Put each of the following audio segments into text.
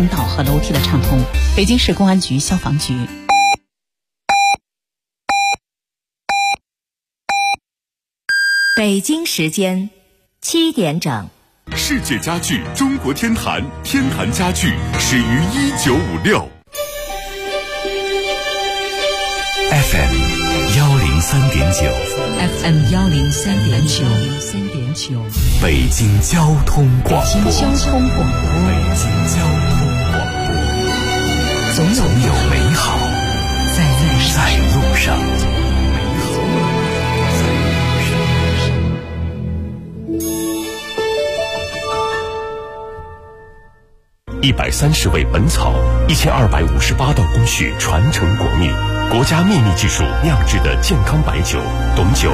通道和楼梯的畅通。北京市公安局消防局。 北京时间7点整。 世界家具中国天坛，天坛家具始于1956。 FM 103.9 FM 103.9 北京交通广播。 北京交通广播。总有美好在路上。 130味本草，1258道工序传承国秘，国家秘密技术酿制的健康白酒，董酒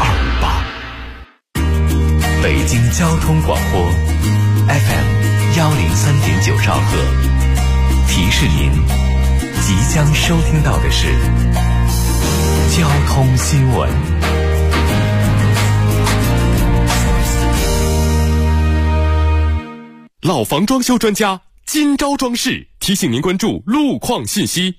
1258。 北京交通广播 FM 103.9兆赫，提示您即将收听到的是交通新闻。 老房装修专家今朝装饰提醒您关注路况信息。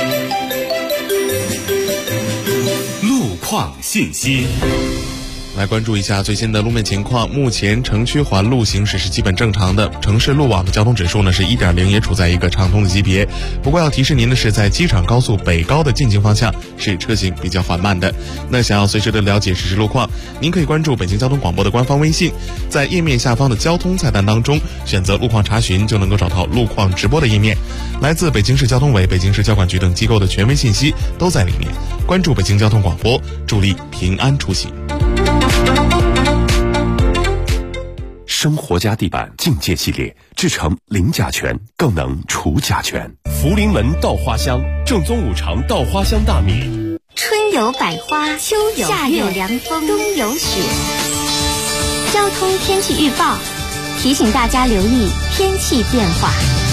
路况信息。 来关注一下最新的路面情况。目前城区环路行驶是基本正常的，城市路网的交通指数呢是 1.0， 也处在一个畅通的级别。不过要提示您的是，在机场高速北高的进京方向是车行比较缓慢的。那想要随时的了解实时路况，您可以关注北京交通广播的官方微信，在页面下方的交通菜单当中选择路况查询，就能够找到路况直播的页面。来自北京市交通委、北京市交管局等机构的权威信息都在里面。关注北京交通广播，助力平安出行。 生活家地板境界系列制成零甲醛，更能除甲醛。福临门稻花香，正宗五常稻花香大米。 春有百花，秋有夏有凉风，冬有雪。交通天气预报提醒大家留意天气变化。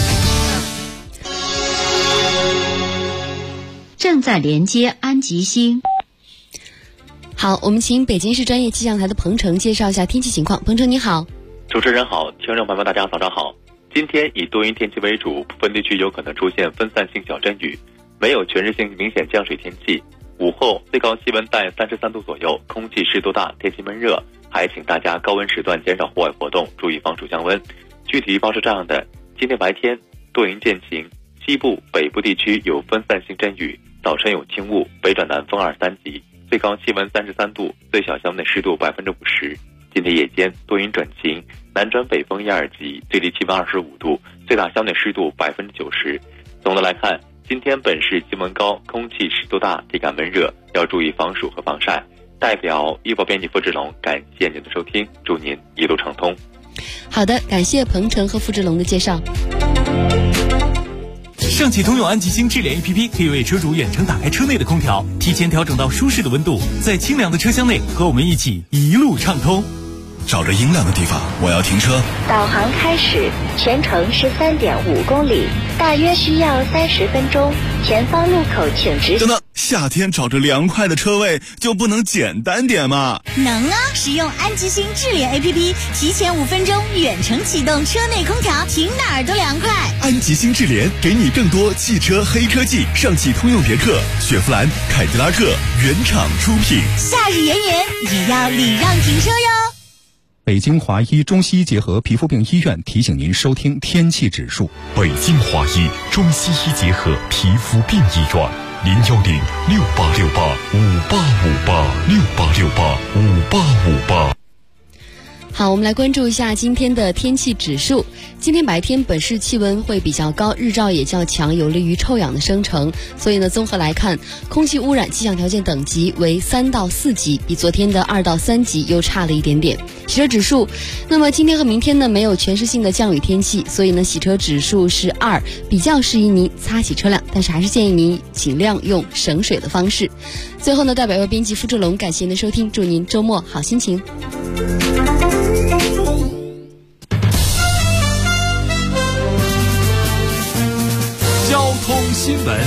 正在连接安吉星。 好，我们请北京市专业气象台的彭程介绍一下天气情况。彭程你好。 主持人好，听众朋友们大家早上好。今天以多云天气为主，部分地区有可能出现分散性小阵雨，没有全日性明显降水天气。午后最高气温在33度左右，空气湿度大，天气闷热，还请大家高温时段减少户外活动，注意防暑降温。具体预报是这样的：今天白天多云见晴，西部、北部地区有分散性阵雨，早晨有轻雾，北转南风2、3级，最高气温33度，最小相对湿度50%。今天夜间多云转晴，南转北风1、2级，最低气温25度，最大相对湿度90%。总的来看，今天本市气温高，空气湿度大，体感闷热，要注意防暑和防晒。代表预报编辑付志龙，感谢您的收听，祝您一路畅通。 好的，感谢彭程和付志龙的介绍。 上汽通用安吉星智联 APP 可以为车主远程打开车内的空调，提前调整到舒适的温度，在清凉的车厢内和我们一起一路畅通。 找着阴凉的地方，我要停车。 导航开始，全程13.5公里，大约需要30分钟。前方路口请直行。 等等，夏天找着凉快的车位就不能简单点吗？ 能啊！使用安吉星智联 APP， 提前5分钟远程启动车内空调，停哪儿都凉快。 安吉星智联给你更多汽车黑科技，上汽通用别克、雪佛兰、凯迪拉克原厂出品。 夏日炎炎也要礼让停车哟。 北京华医中西医结合皮肤病医院提醒您收听天气指数。 北京华医中西医结合皮肤病医院，010-6868-5858，6868-5858。 好，我们来关注一下今天的天气指数。今天白天本市气温会比较高，日照也较强，有利于臭氧的生成。所以呢，综合来看，空气污染气象条件等级为3到4级，比昨天的2到3级又差了一点点。洗车指数，那么今天和明天呢没有全市性的降雨天气，所以呢洗车指数是2，比较适宜您擦洗车辆，但是还是建议您尽量用省水的方式。最后呢，代表编辑付志龙感谢您的收听，祝您周末好心情。 交通新闻。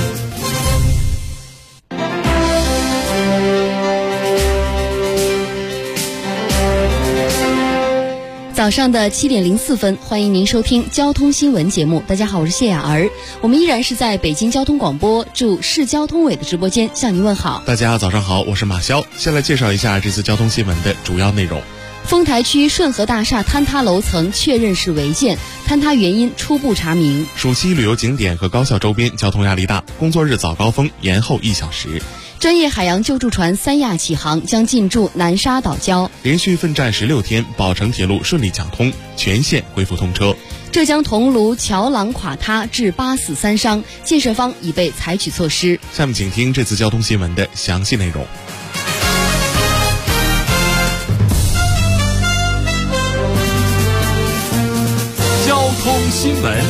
早早上的7点04分，欢迎您收听交通新闻节目。大家好，我是谢雅儿，我们依然是在北京交通广播驻市交通委的直播间向您问好。 大家早上好，我是马潇。先来介绍一下这次交通新闻的主要内容。 丰台区顺和大厦坍塌楼层确认是违建，坍塌原因初步查明。 暑期旅游景点和高校周边交通压力大，工作日早高峰延后1小时。 专业海洋救助船三亚启航将进驻南沙岛礁。 连续奋战16天，宝成铁路顺利抢通，全线恢复通车。 浙江桐庐桥廊垮塌致8死3伤，建设方已被采取措施。 下面请听这次交通新闻的详细内容。 交通新闻。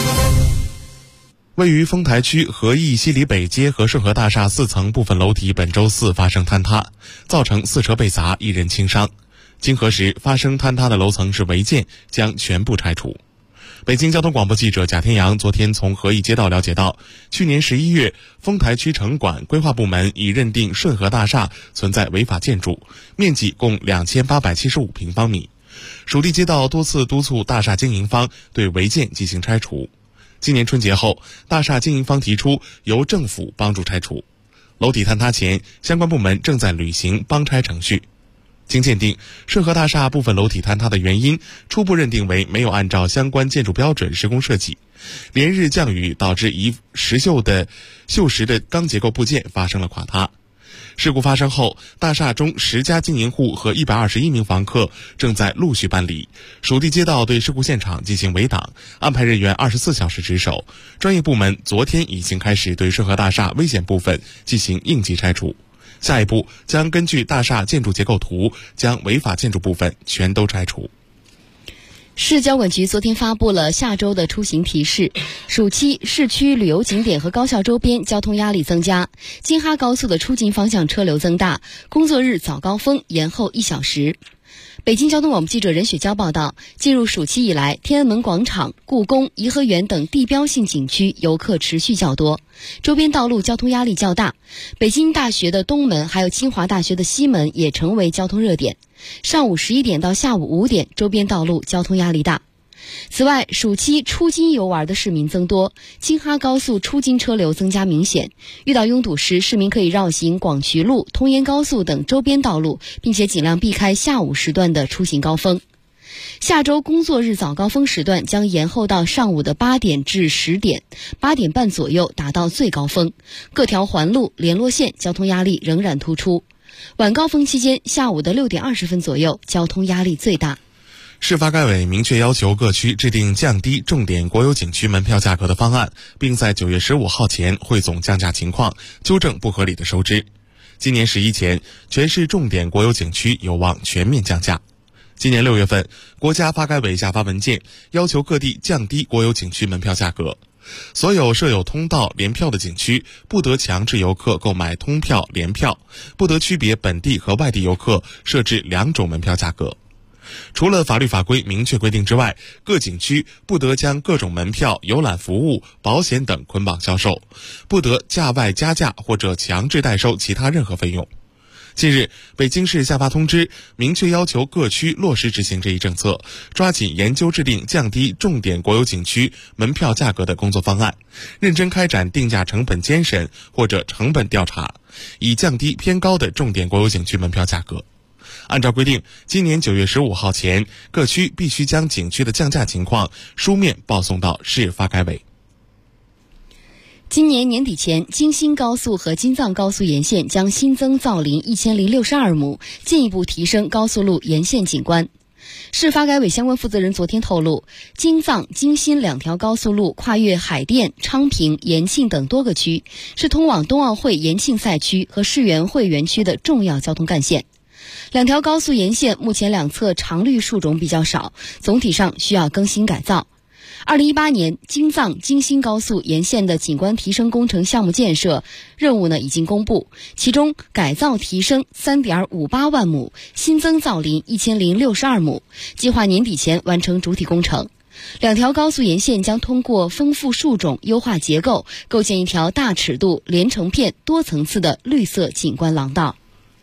位于丰台区和义西里北街和顺和大厦4层部分楼体本周四发生坍塌，造成4车被砸，1人轻伤。经核实，发生坍塌的楼层是违建，将全部拆除。北京交通广播记者贾天阳昨天从和义街道了解到，去年11月，丰台区城管规划部门已认定顺和大厦存在违法建筑，面积共2875平方米。属地街道多次督促大厦经营方对违建进行拆除。今年春节后，大厦经营方提出由政府帮助拆除。楼体坍塌前，相关部门正在履行帮拆程序。经鉴定，顺和大厦部分楼体坍塌的原因初步认定为没有按照相关建筑标准施工设计，连日降雨导致一锈蚀的钢结构部件发生了垮塌。事故发生后，大厦中10家经营户和121名房客正在陆续搬离。属地街道对事故现场进行围挡，安排人员24小时值守。专业部门昨天已经开始对顺和大厦危险部分进行应急拆除。下一步将根据大厦建筑结构图，将违法建筑部分全都拆除。 市交管局昨天发布了下周的出行提示，暑期市区旅游景点和高校周边交通压力增加，京哈高速的出境方向车流增大，工作日早高峰延后1小时。北京交通广播记者任雪娇报道，进入暑期以来，天安门广场、故宫、颐和园等地标性景区游客持续较多，周边道路交通压力较大。北京大学的东门还有清华大学的西门也成为交通热点。上午11点到下午5点，周边道路交通压力大。此外，暑期出京游玩的市民增多，京哈高速出京车流增加明显。遇到拥堵时，市民可以绕行广渠路、通燕高速等周边道路，并且尽量避开下午时段的出行高峰。下周工作日早高峰时段将延后到上午的8点至10点，8点半左右达到最高峰。各条环路、联络线交通压力仍然突出。晚高峰期间，下午的6点20分左右，交通压力最大。 市发改委明确要求各区制定降低重点国有景区门票价格的方案，并在9月15号前汇总降价情况，纠正不合理的收支。今年11前，全市重点国有景区有望全面降价。今年6月份，国家发改委下发文件，要求各地降低国有景区门票价格。所有设有通道联票的景区不得强制游客购买通票联票，不得区别本地和外地游客设置2种门票价格。除了法律法规明确规定之外，各景区不得将各种门票、游览服务、保险等捆绑销售，不得价外加价或者强制代收其他任何费用。近日，北京市下发通知，明确要求各区落实执行这一政策，抓紧研究制定降低重点国有景区门票价格的工作方案，认真开展定价成本监审或者成本调查，以降低偏高的重点国有景区门票价格。按照规定，今年9月15号前，各区必须将景区的降价情况书面报送到市发改委。 今年年底前，京新高速和京藏高速沿线将新增造林1062亩，进一步提升高速路沿线景观。市发改委相关负责人昨天透露，京藏、京新2条高速路跨越海淀、昌平、延庆等多个区，是通往冬奥会延庆赛区和世园会园区的重要交通干线。2条高速沿线目前两侧常绿树种比较少，总体上需要更新改造。2018年，京藏、京新高速沿线的景观提升工程项目建设任务已经公布，其中改造提升3.58万亩，新增造林1062亩，计划年底前完成主体工程。2条高速沿线将通过丰富树种、优化结构，构建一条大尺度、连成片、多层次的绿色景观廊道。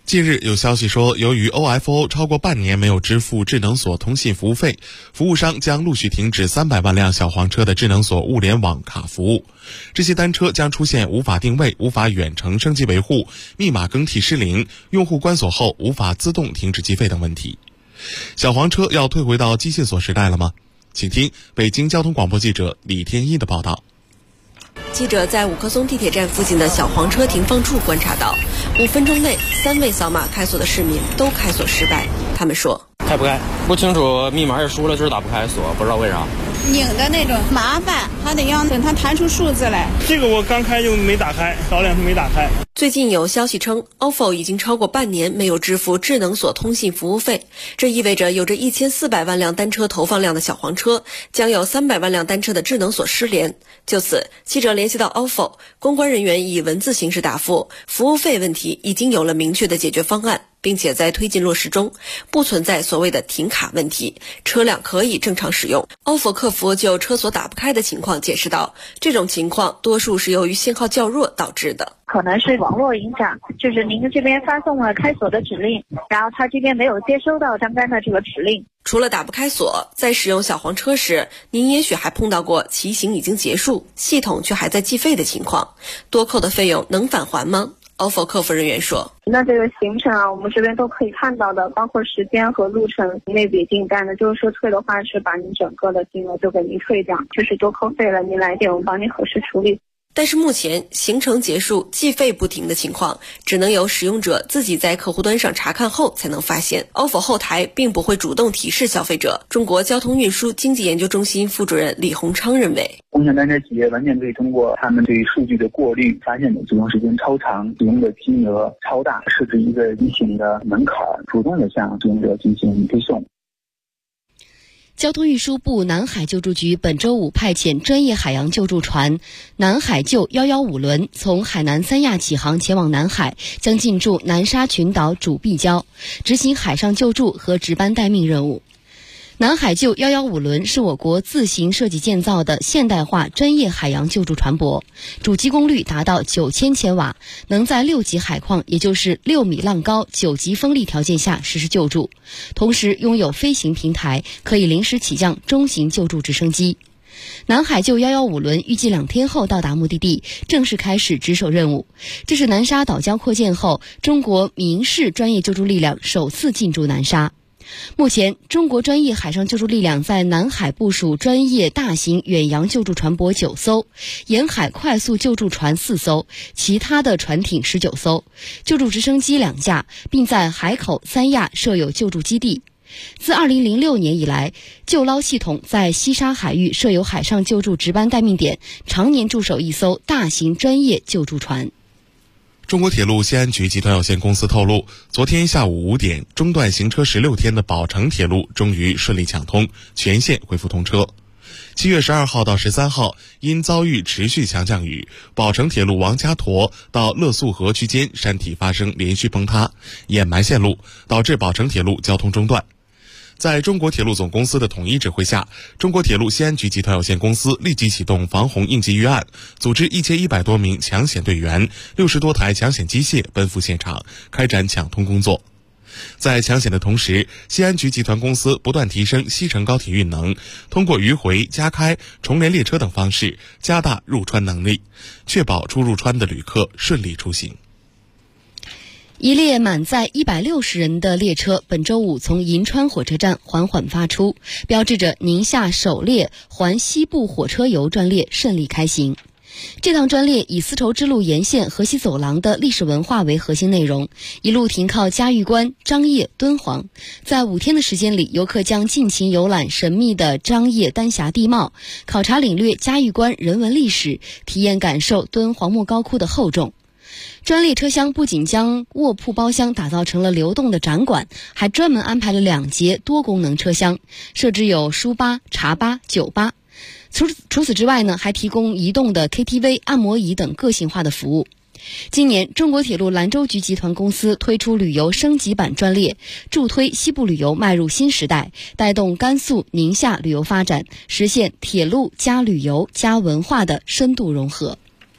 近日有消息说，由于 OFO 超过半年没有支付智能锁通信服务费，服务商将陆续停止300万辆小黄车的智能锁物联网卡服务。这些单车将出现无法定位、无法远程升级维护、密码更替失灵、用户关锁后无法自动停止计费等问题。小黄车要退回到机械锁时代了吗？请听北京交通广播记者李天一的报道。 记者在五棵松地铁站附近的小黄车停放处观察到，5分钟内3位扫码开锁的市民都开锁失败。他们说： 开不开，不清楚密码也输了，就是打不开锁，不知道为啥。 拧的那种麻烦，还得让等它弹出数字来。 这个我刚开就没打开，早2天没打开。 最近有消息称 ，OFO 已经超过半年没有支付智能锁通信服务费，这意味着有着1400万辆单车投放量的小黄车，将有300万辆单车的智能锁失联。就此，记者联系到 OFO 公关人员以文字形式答复，服务费问题已经有了明确的解决方案，并且在推进落实中，不存在所谓的停卡问题，车辆可以正常使用。OFO 客服就车锁打不开的情况解释道，这种情况多数是由于信号较弱导致的。 可能是网络影响，就是您这边发送了开锁的指令，然后他这边没有接收到刚刚的这个指令。 除了打不开锁，在使用小黄车时，您也许还碰到过骑行已经结束，系统却还在计费的情况，多扣的费用能返还吗？OFO 客服人员说， 那这个行程啊，我们这边都可以看到的，包括时间和路程，那笔订单的，就是说退的话是把您整个的金额就给您退掉，就是多扣费了，您来电我们帮您核实处理。 但是目前行程结束计费不停的情况，只能由使用者自己在客户端上查看后才能发现。OFO 后台并不会主动提示消费者。中国交通运输经济研究中心副主任李洪昌认为， 共享单车企业完全可以通过他们对数据的过滤，发现你使用时间超长、使用的金额超大，设置一个提醒的门槛，主动的向使用者进行推送。 交通运输部南海救助局本周五派遣专业海洋救助船南海救115轮从海南三亚起航前往南海，将进驻南沙群岛主碧礁，执行海上救助和值班待命任务。南海救115轮是我国自行设计建造的现代化专业海洋救助船舶，主机功率达到9000千瓦，能在6级海况，也就是6米浪高、9级风力条件下实施救助，同时拥有飞行平台，可以临时起降中型救助直升机。南海救115轮预计2天后到达目的地，正式开始值守任务。这是南沙岛礁扩建后，中国民事专业救助力量首次进驻南沙。目前，中国专业海上救助力量在南海部署专业大型远洋救助船舶9艘，沿海快速救助船4艘，其他的船艇19艘，救助直升机2架，并在海口、三亚设有救助基地。自2006年以来，救捞系统在西沙海域设有海上救助值班待命点，常年驻守1艘大型专业救助船。 中国铁路西安局集团有限公司透露，昨天下午5点，中断行车16天的宝成铁路终于顺利抢通，全线恢复通车。7月12号到13号，因遭遇持续强降雨，宝成铁路王家沱到乐素河区间山体发生连续崩塌，掩埋线路，导致宝成铁路交通中断。在中国铁路总公司的统一指挥下，中国铁路西安局集团有限公司立即启动防洪应急预案，组织1100多名抢险队员、60多台抢险机械奔赴现场，开展抢通工作。在抢险的同时，西安局集团公司不断提升西成高铁运能，通过迂回、加开、重联列车等方式加大入川能力，确保出入川的旅客顺利出行。 一列满载160人的列车本周五从银川火车站缓缓发出，标志着宁夏首列环西部火车游专列顺利开行。这趟专列以丝绸之路沿线河西走廊的历史文化为核心内容，一路停靠嘉峪关、张掖、敦煌。在5天的时间里，游客将尽情游览神秘的张掖丹霞地貌，考察领略嘉峪关人文历史，体验感受敦煌莫高窟的厚重。专列车厢不仅将卧铺包厢打造成了流动的展馆，还专门安排了2节多功能车厢，设置有书吧、茶吧、酒吧。除此之外呢，还提供移动的 KTV、按摩椅等个性化的服务。今年，中国铁路兰州局集团公司推出旅游升级版专列，助推西部旅游迈入新时代，带动甘肃、宁夏旅游发展，实现铁路加旅游加文化的深度融合。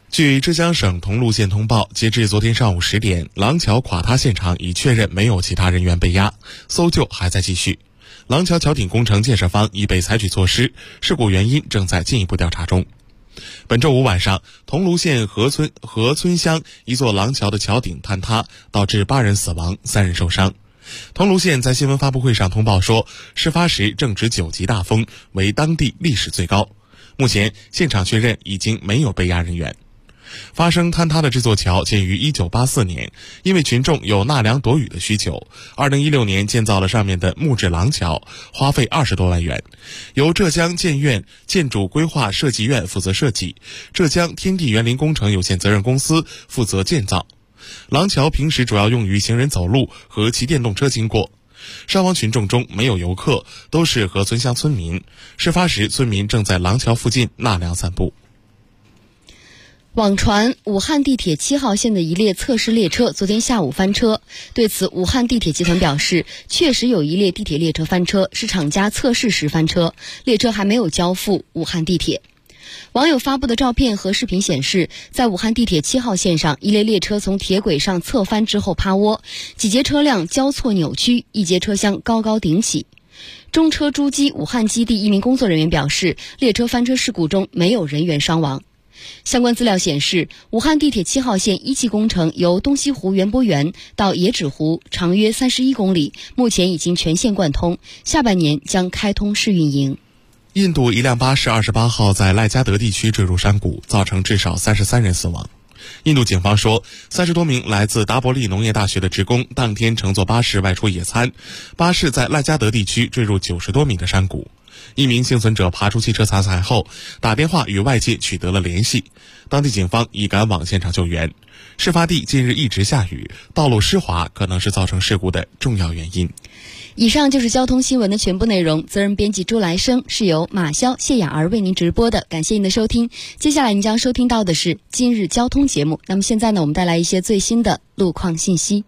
据浙江省桐庐县通报，截至昨天上午10点，廊桥垮塌现场已确认没有其他人员被压，搜救还在继续。廊桥桥顶工程建设方已被采取措施，事故原因正在进一步调查中。本周五晚上，桐庐县河村乡一座廊桥的桥顶坍塌，导致8人死亡，3人受伤。桐庐县在新闻发布会上通报说，事发时正值9级大风，为当地历史最高。目前现场确认已经没有被压人员。发生坍塌的这座桥建于1984年，因为群众有纳凉躲雨的需求，2016年建造了上面的木质廊桥，花费20多万元，由浙江建院建筑规划设计院负责设计，浙江天地园林工程有限责任公司负责建造。廊桥平时主要用于行人走路和骑电动车经过。伤亡群众中没有游客，都是河村乡村民。事发时，村民正在廊桥附近纳凉散步。 网传武汉地铁7号线的一列测试列车昨天下午翻车，对此武汉地铁集团表示，确实有一列地铁列车翻车，是厂家测试时翻车，列车还没有交付武汉地铁。网友发布的照片和视频显示，在武汉地铁7号线上，一列列车从铁轨上侧翻之后趴窝，几节车辆交错扭曲，一节车厢高高顶起。中车诸机武汉基地一名工作人员表示，列车翻车事故中没有人员伤亡。相关资料显示，武汉地铁7号线1期工程由东西湖园博园到野纸湖，长约31公里，目前已经全线贯通，下半年将开通试运营。 印度一辆巴士28号在赖加德地区坠入山谷，造成至少33人死亡。印度警方说，30多名来自达伯利农业大学的职工当天乘坐巴士外出野餐，巴士在赖加德地区坠入90多米的山谷。一名幸存者爬出汽车残骸后，打电话与外界取得了联系，当地警方已赶往现场救援。事发地近日一直下雨，道路湿滑可能是造成事故的重要原因。 以上就是交通新闻的全部内容，责任编辑朱来生，是由马潇、谢雅儿为您直播的，感谢您的收听。接下来您将收听到的是今日交通节目，那么现在呢，我们带来一些最新的路况信息。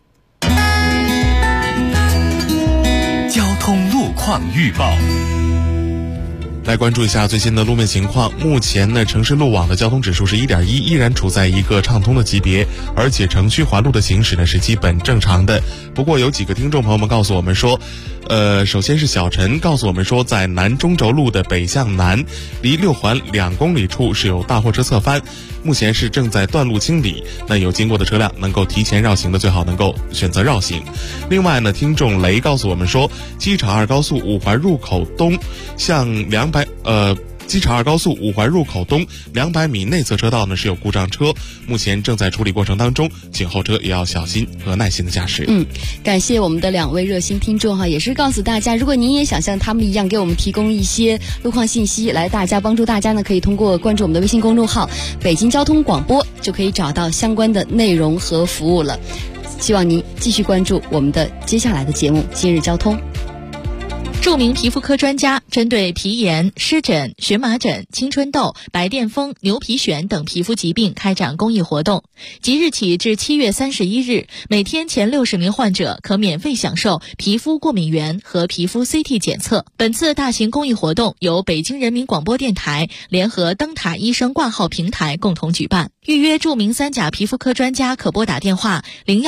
交通路况预报。 来关注一下最新的路面情况。目前呢，城市路网的交通指数是1.1，依然处在一个畅通的级别，而且城区环路的行驶呢是基本正常的。不过有几个听众朋友们告诉我们说，首先是小陈告诉我们说，在南中轴路的北向南，离6环2公里处是有大货车侧翻，目前是正在断路清理。那有经过的车辆能够提前绕行的，最好能够选择绕行。另外呢，听众雷告诉我们说，机场2高速5环入口东向机场2高速5环入口东200米内侧车道呢是有故障车，目前正在处理过程当中，请后车也要小心和耐心的驾驶。 感谢我们的2位热心听众哈，也是告诉大家，如果您也想像他们一样给我们提供一些路况信息，来帮助大家呢，可以通过关注我们的微信公众号北京交通广播，就可以找到相关的内容和服务了。希望您继续关注我们的接下来的节目今日交通。 著名皮肤科专家针对皮炎、湿疹、荨麻疹、青春痘、白癜风、牛皮癣等皮肤疾病开展公益活动。即日起至7月31日，每天前60名患者可免费享受皮肤过敏原和皮肤 CT 检测。本次大型公益活动由北京人民广播电台联合灯塔医生挂号平台共同举办。预约著名3甲皮肤科专家可拨打电话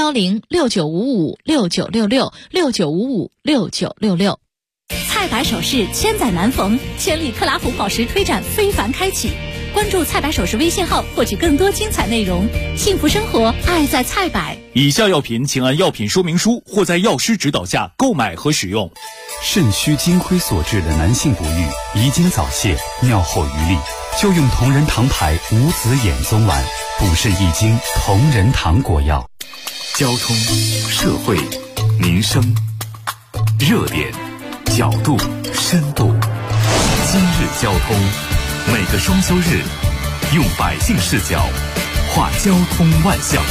010-6955-6966，6955-6966。 菜百首饰千载难逢，千里克拉夫宝石推展非凡开启。关注菜百首饰微信号，获取更多精彩内容。幸福生活，爱在菜百。 以下药品请按药品说明书或在药师指导下购买和使用。 肾虚金亏所致的男性不育、遗精早泄、尿后余力，就用同仁堂牌无子衍宗丸，补肾益精同仁堂果药。 交通、社会、民生、热点、角度、深度。今日交通，每个双休日，用百姓视角话交通万象。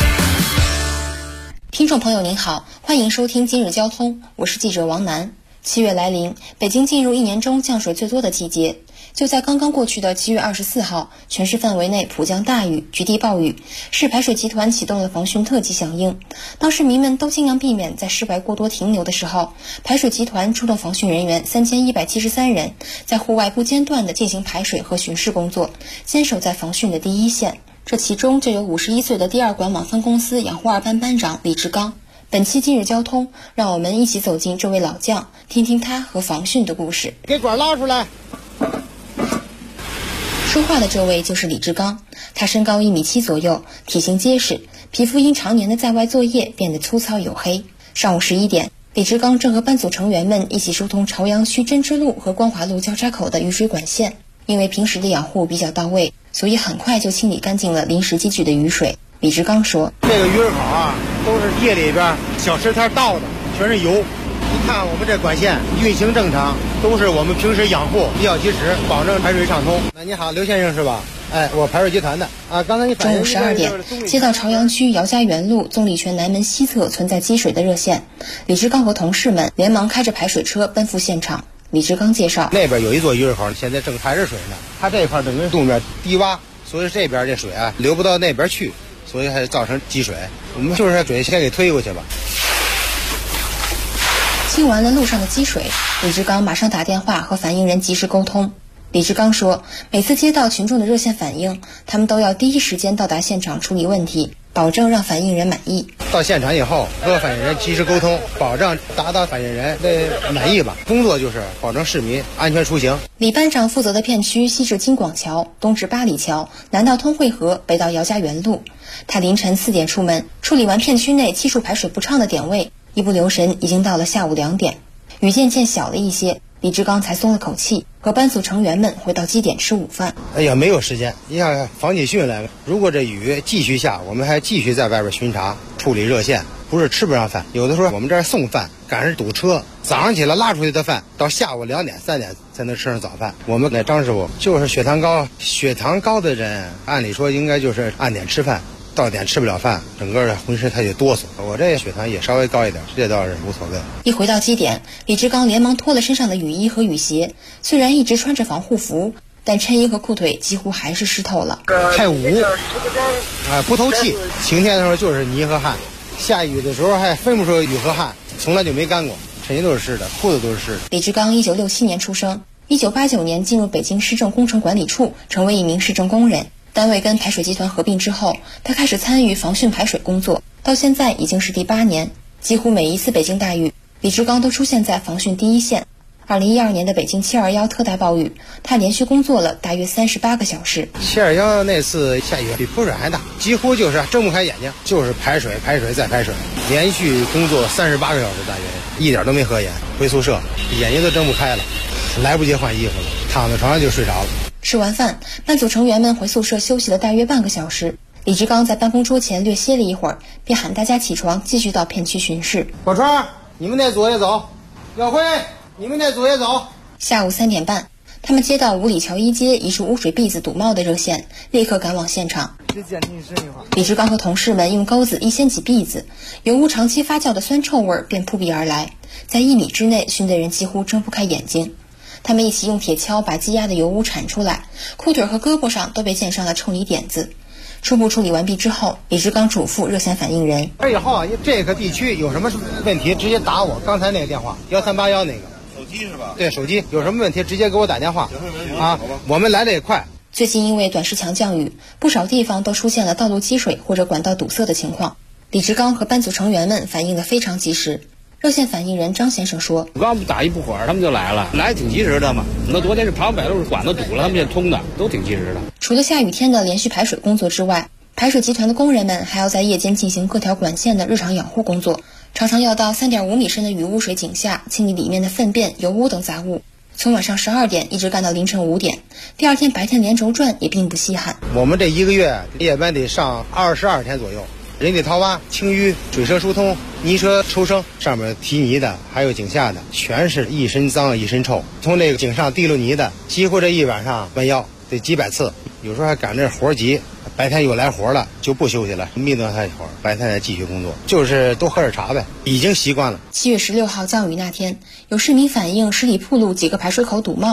听众朋友您好，欢迎收听今日交通，我是记者王楠。7月来临，北京进入1年中降水最多的季节。 就在刚刚过去的7月24号，全市范围内普降大雨，局地暴雨，市排水集团启动了防汛特级响应。当市民们都尽量避免在室外过多停留的时候，排水集团出动防汛人员3173人，在户外不间断地进行排水和巡视工作，坚守在防汛的第一线。这其中就有51岁的第二管网分公司养护2班班长李志刚。本期今日交通，让我们一起走进这位老将，听听他和防汛的故事。 给管捞出来。 说话的这位就是李志刚，他身高1.7米左右，体型结实，皮肤因常年的在外作业变得粗糙黝黑。上午11点，李志刚正和班组成员们一起疏通朝阳区针织路和光华路交叉口的雨水管线。因为平时的养护比较到位，所以很快就清理干净了临时积聚的雨水。李志刚说：“ 这个雨水口啊，都是夜里边小石滩倒的，全是油。你看我们这管线运行正常，都是我们平时养护比较及时，保证排水畅通。那你好，刘先生是吧？哎，我排水集团的啊。刚才你中午12点，接到朝阳区姚家园路宗礼泉南门西侧存在积水的热线，李志刚和同事们连忙开着排水车奔赴现场。李志刚介绍， 那边有一座雨水口，现在正排着水呢。它这块整个路面低洼，所以这边这水啊流不到那边去，所以还造成积水。我们就是水先给推过去吧。 清完了路上的积水，李志刚马上打电话和反映人及时沟通。李志刚说，每次接到群众的热线反映，他们都要第一时间到达现场处理问题，保证让反映人满意。 到现场以后和反映人及时沟通，保证达到反映人的满意吧。工作就是保证市民安全出行。 李班长负责的片区西至京广桥，东至八里桥，南到通惠河，北到姚家园路。他凌晨4点出门，处理完片区内7处排水不畅的点位，一不留神已经到了下午2点。雨渐渐小了一些，李志刚才松了口气，和班组成员们回到基点吃午饭。 哎呀，没有时间，你看防起汛来了。如果这雨继续下，我们还继续在外边巡查处理热线，不是吃不上饭。有的时候我们这儿送饭赶上堵车，早上起来拉出去的饭到下午2点3点才能吃上早饭。我们那张师傅就是血糖高的人，按理说应该就是按点吃饭，到点吃不了饭，整个浑身他就哆嗦。我这血糖也稍微高一点，这倒是无所谓。 一回到基点，李志刚连忙脱了身上的雨衣和雨鞋，虽然一直穿着防护服，但衬衣和裤腿几乎还是湿透了。 太污不透气，晴天的时候就是泥和汗，下雨的时候还分不出雨和汗，从来就没干过，衬衣都是湿的，裤子都是湿的。 李志刚1967年出生，1989年进入北京市政工程管理处，成为一名市政工人。单位跟排水集团合并之后，他开始参与防汛排水工作，到现在已经是第8年。几乎每一次北京大雨，李志刚都出现在防汛第一线。2012年的北京721特大暴雨，他连续工作了大约38个小时。 721那次下雨比泼水还大，几乎就是睁不开眼睛，就是排水再排水，连续工作38个小时，大约一点都没合眼，回宿舍眼睛都睁不开了，来不及换衣服了，躺在床上就睡着了。 吃完饭，班组成员们回宿舍休息了大约半个小时。李志刚在办公桌前略歇了一会儿，便喊大家起床，继续到片区巡视。 小川，你们那组也走；耀辉，你们那组也走。 下午3点半，他们接到五里桥1街一处污水篦子堵冒的热线，立刻赶往现场。李志刚和同事们用钩子一掀起篦子，油污长期发酵的酸臭味便扑鼻而来，在1米之内熏得人几乎睁不开眼睛。他们一起用铁锹把积压的油污铲出来，裤腿和胳膊上都被溅上了臭泥点子。初步处理完毕之后，李志刚嘱咐热线反映人： 以后这个地区有什么问题，直接打我刚才那个电话1381那个手机是吧？对，手机有什么问题直接给我打电话啊，我们来得也快。 最近因为短时强降雨，不少地方都出现了道路积水或者管道堵塞的情况。李志刚和班组成员们反应得非常及时。热线反映人张先生说：“ 刚打一不会儿，他们就来了，来挺及时的嘛。那昨天是旁北路管子堵了，他们也通的，都挺及时的。” 除了下雨天的连续排水工作之外，排水集团的工人们还要在夜间进行各条管线的日常养护工作，常常要到3.5米深的雨污水井下清理里面的粪便、油污等杂物。从晚上12点一直干到凌晨5点，第二天白天连轴转也并不稀罕。 我们这1个月夜班得上22天左右。人体掏挖、清淤、水车疏通、泥车抽升，上面提泥的，还有井下的，全是一身脏一身臭。从这个井上滴溜泥的，几乎这一晚上弯腰得几百次，有时候还赶着活急，白天又来活了，就不休息了，密顿还一会儿，白天再继续工作，就是多喝点茶呗，已经习惯了。 7月16号降雨那天，有市民反映十里铺路几个排水口堵冒，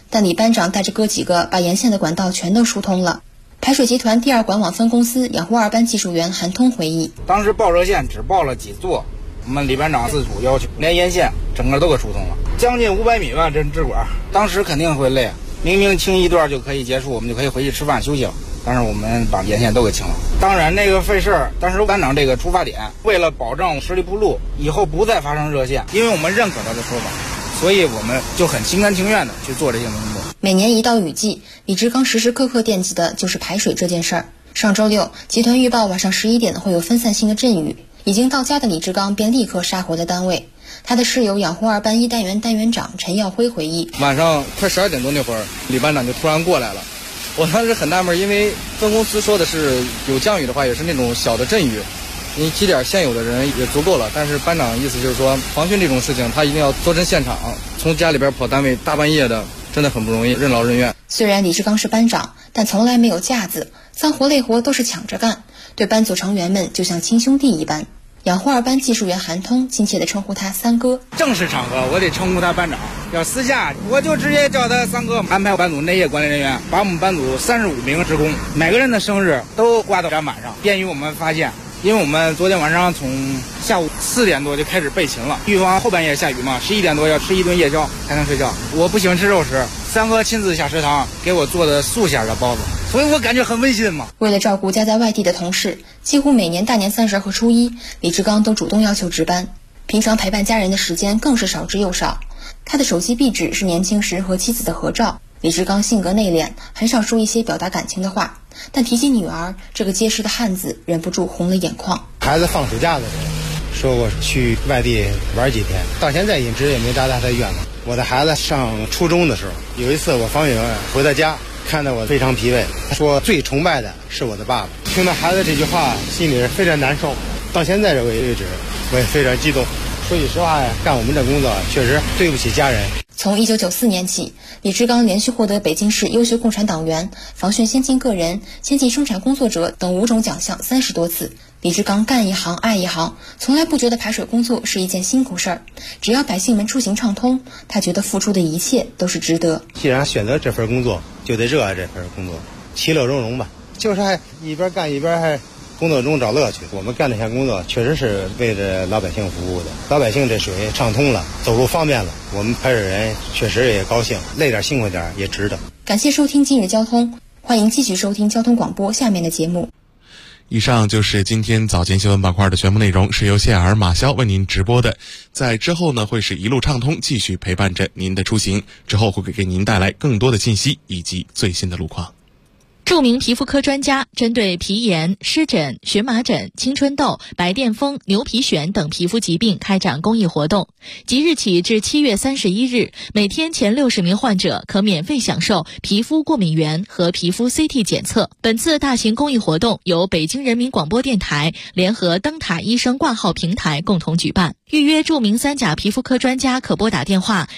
但李班长带着哥几个把沿线的管道全都疏通了。排水集团第二管网分公司养护二班技术员韩通回忆， 当时报热线只报了几座，我们李班长自主要求连沿线整个都给疏通了，将近500米吧，这支管当时肯定会累，明明清一段就可以结束，我们就可以回去吃饭休息了，但是我们把沿线都给清了。当然那个费事儿，但是班长这个出发点为了保证实力铺路，以后不再发生热线，因为我们认可他的说法，所以我们就很心甘情愿的去做这些工作。 每年一到雨季，李志刚时时刻刻惦记的就是排水这件事儿。上周六，集团预报晚上11点会有分散性的阵雨，已经到家的李志刚便立刻杀回了单位。他的室友养护二班1单元单元长陈耀辉回忆， 晚上快12点多那会儿，李班长就突然过来了，我当时很纳闷，因为分公司说的是有降雨的话也是那种小的阵雨，你提点现有的人也足够了，但是班长意思就是说防汛这种事情他一定要坐镇现场，从家里边跑单位大半夜的真的很不容易，任劳任怨。 虽然李志刚是班长，但从来没有架子，脏活累活都是抢着干，对班组成员们就像亲兄弟一般。养护二班技术员韩通亲切地称呼他三哥。 正式场合我得称呼他班长，要私下我就直接叫他三哥。安排班组内业管理人员把我们班组35名职工每个人的生日都挂到展板上，便于我们发现。因为我们昨天晚上从下午4点多就开始备勤了，预防后半夜下雨嘛，11点多要吃一顿夜宵才能睡觉。我不喜欢吃肉食，三哥亲自下食堂给我做的素馅的包子，所以我感觉很温馨嘛。 为了照顾家在外地的同事，几乎每年大年30和初一，李志刚都主动要求值班。平常陪伴家人的时间更是少之又少。他的手机壁纸是年轻时和妻子的合照。李志刚性格内敛，很少说一些表达感情的话，但提起女儿这个结实的汉子，忍不住红了眼眶。 孩子放暑假的时候说过去外地玩几天，到现在一直也没达到他的愿望。我的孩子上初中的时候，有一次我房员回到家，看到我非常疲惫，他说最崇拜的是我的爸爸。听到孩子这句话，心里是非常难受。到现在这个为止，我也非常激动。说句实话呀，干我们这工作确实对不起家人。 从1994年起，李志刚连续获得北京市优秀共产党员、防汛先进个人、先进生产工作者等5种奖项30多次。李志刚干一行爱一行，从来不觉得排水工作是一件辛苦事儿，只要百姓们出行畅通，他觉得付出的一切都是值得。 既然选择这份工作，就得热爱这份工作，其乐融融吧。就是还一边干一边还工作中找乐趣。我们干这项工作确实是为着老百姓服务的，老百姓这水畅通了，走路方便了，我们排水人确实也高兴，累点辛苦点也值得。 感谢收听今日交通，欢迎继续收听交通广播下面的节目。 以上就是今天早间新闻板块的全部内容，是由谢尔马潇为您直播的。在之后呢，会是一路畅通，继续陪伴着您的出行，之后会给您带来更多的信息以及最新的路况。 著名皮肤科专家针对皮炎、湿疹、荨麻疹、青春痘、白癜风、牛皮癣等皮肤疾病开展公益活动。即日起至7月31日，每天前60名患者可免费享受皮肤过敏原和皮肤 CT 检测。本次大型公益活动由北京人民广播电台联合灯塔医生挂号平台共同举办。预约著名3甲皮肤科专家可拨打电话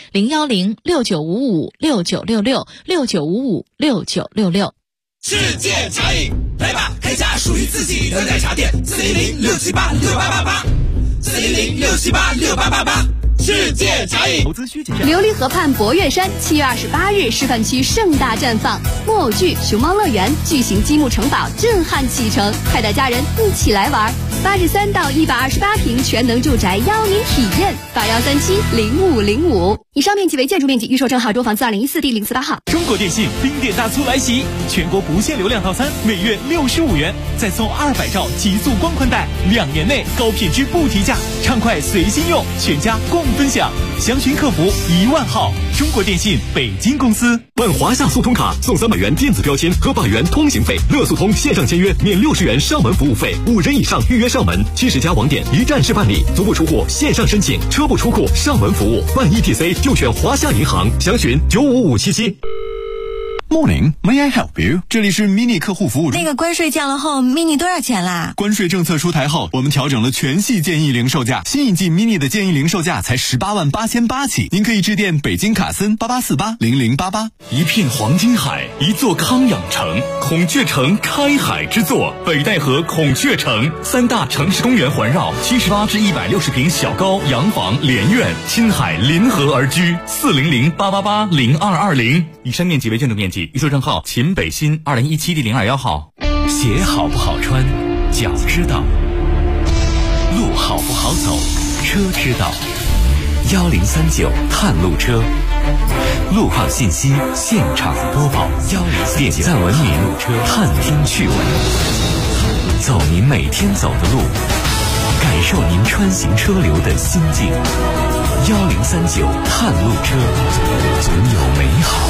0106955696669556966。 世界茶饮，来吧，开家属于自己的奶茶店，400-678-6888，400-678-6888。世界茶饮。 投资需谨慎。琉璃河畔博岳山7月28日示范区盛大绽放，木偶剧、熊猫乐园、巨型积木城堡震撼启程，快带家人一起来玩。83到128平全能住宅邀您体验，81370505。以上面积为建筑面积，预售证号中房子214第048号。 中国电信冰点大促来袭，全国不限流量套餐每月65元，再送200兆极速光宽带，2年内高品质不提价，畅快随心用，全家共分享。详询客服10000号。中国电信北京公司。 办华夏速通卡送300元电子标签和100元通行费，乐速通线上签约免60元上门服务费，5人以上预约上门，70家网点一站式办理，足不出户线上申请，车不出库上门服务，办 ETC 就选华夏银行，详询95577。 Morning, may I help you？ 这里是 Mini 客户服务。 那个关税降了后 ，Mini 多少钱啦？ 关税政策出台后，我们调整了全系建议零售价，新一季 Mini 的建议零售价才18.888起，您可以致电北京卡森88480088。 一片黄金海，一座康养城，孔雀城开海之作，北戴河孔雀城，3大城市公园环绕，78至160平小高洋房连院，亲海临河而居，40088802220。以上面积为建筑面积。预售证号秦北新2017第021号。 鞋好不好穿，脚知道；路好不好走，车知道。1039探路车，路况信息现场播报。点赞文明路车，探听趣闻，走您每天走的路，感受您穿行车流的心境。1039探路车，总有美好。